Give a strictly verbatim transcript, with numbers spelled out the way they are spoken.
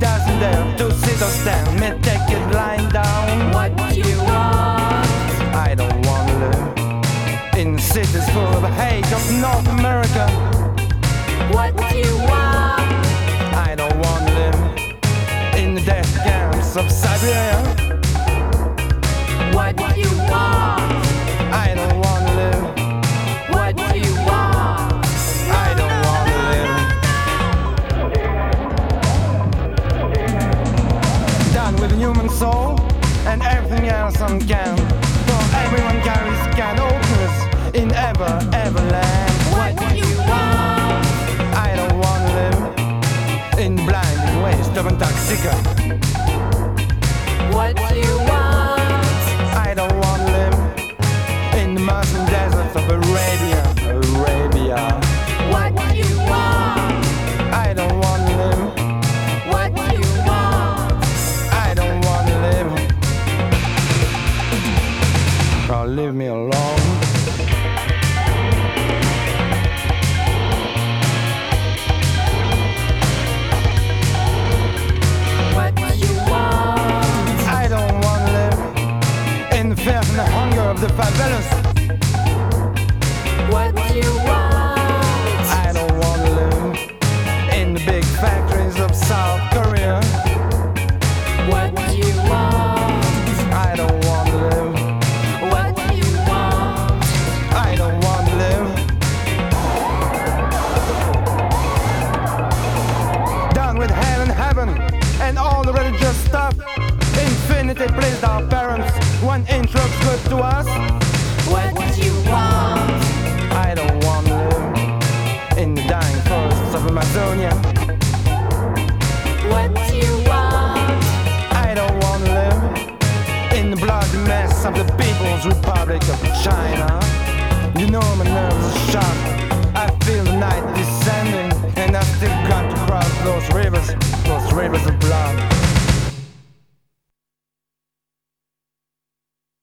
doesn't dare to sit or stand. Me take it lying down. What do you want? I don't wanna live in cities full of hate of North America. What do you want? I don't wanna live in the death camps of Siberia. What do you want? I don't wanna live. What do you want? I don't wanna live. Done with the human soul and everything else on can. For everyone carries can openness in ever, ever land. What do you want? I don't wanna live in the blinding waste of Antarctica. What do you want? I don't wanna live in the Muslim deserts of Arabia, Arabia. What do you want? I don't wanna live. What do you want? I don't wanna live. Oh, leave me alone. What do you want? I don't wanna live in the fear and the hunger of the favelas. What do you want? I don't wanna live in the big factories of South Korea. What do you want? I don't wanna live. What do you want? I don't wanna live. Done with hell and heaven and all the religious stuff. Infinity pleased our parents. One inch looks good to us. What do you want? I don't wanna live in the dying forests of Amazonia. What do you want? I don't wanna live in the bloody mess of the People's Republic of China. You know my nerves are sharp. I feel the night descending, and I still got to cross those rivers, those rivers of blood.